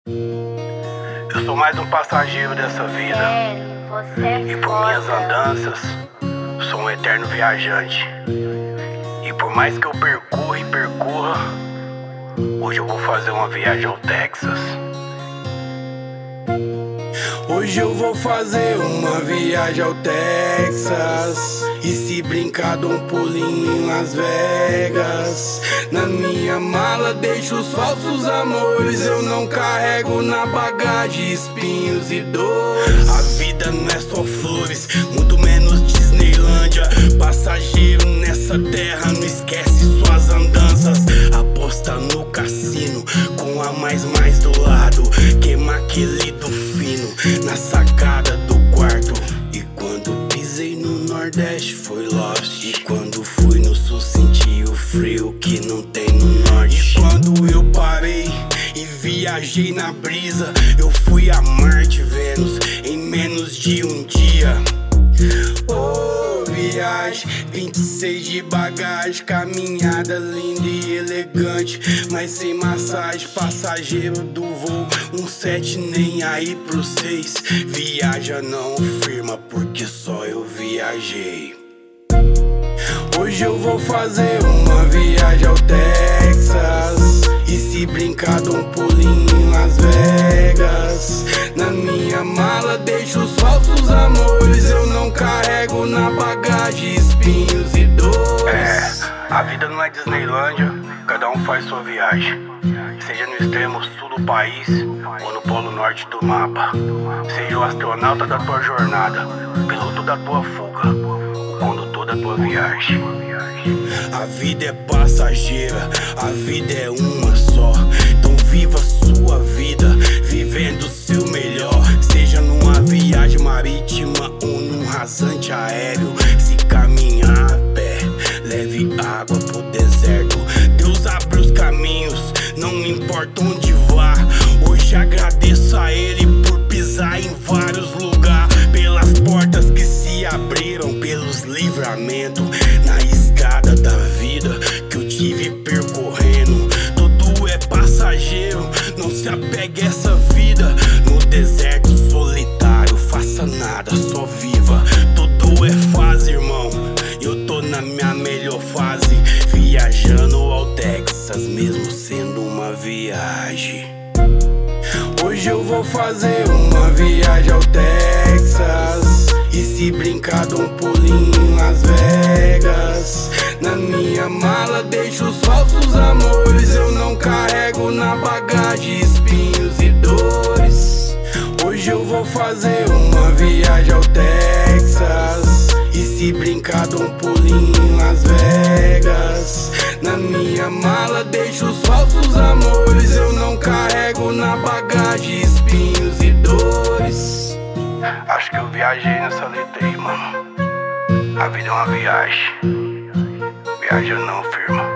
Eu sou mais um passageiro dessa vida, e por minhas andanças sou um eterno viajante. E por mais que eu percorra e percorra, hoje eu vou fazer uma viagem ao Texas. Hoje eu vou fazer uma viagem ao Texas. E se brincar, dou um pulinho em Las Vegas. Na minha mala deixo os falsos amores. Eu não carrego na bagagem espinhos e dores. A vida não é só flores, muito menos Disneylândia. Passageiro nessa terra, não esquece suas andanças. Aposta no cassino, com a mais do lado. Queima aquele do fino na sacada do quarto. E quando pisei no Nordeste foi Lost. E quando fui no Sul senti o frio que não tem no Norte. E quando eu parei e viajei na brisa, eu fui a Marte, Vênus em menos de um dia. Oh, viagem, 26 de bagagem, caminhada linda e elegante, mas sem massagem. Passageiro do voo 17, nem aí pro 6. Viaja não firma, porque só eu viajei. Hoje eu vou fazer uma viagem ao Texas. E se brincar, dou um pulinho em Las Vegas. Na minha mala deixo os falsos amores. Eu não carrego na bagagem espinhos e dores. A vida não é Disneylândia, cada um faz sua viagem. Seja no extremo sul do país ou no polo norte do mapa. Seja o astronauta da tua jornada, o piloto da tua fuga, o condutor da tua viagem. A vida é passageira, a vida é uma só. Então viva sua vida, vivendo o seu melhor. Seja numa viagem marítima ou num rasante aéreo. Se caminhar a pé, leve água pro deserto. Deus abre os caminhos, não importa onde vá. Hoje agradeço a Ele por pisar em vários lugares. Pelas portas que se abriram, pelos livramentos. Na escada da vida que eu tive percorrendo. Tudo é passageiro, não se apegue a essa vida. No deserto solitário, faça nada, só viva. Tudo é fase, irmão, eu tô na minha melhor fase. Viajando ao Texas, mesmo sendo uma viagem. Hoje eu vou fazer uma viagem ao Texas. E se brincar, dou um pulinho em Las Vegas. Na minha mala deixo os falsos amores. Eu não carrego na bagagem espinhos e dores. Hoje eu vou fazer uma viagem ao Texas. E se brincar, dou um pulinho em Las Vegas. Na minha mala deixo os falsos amores. Eu não carrego na bagagem espinhos e dores. Acho que eu viajei nessa letra aí, mano. A vida é uma viagem. Viaja não, firma.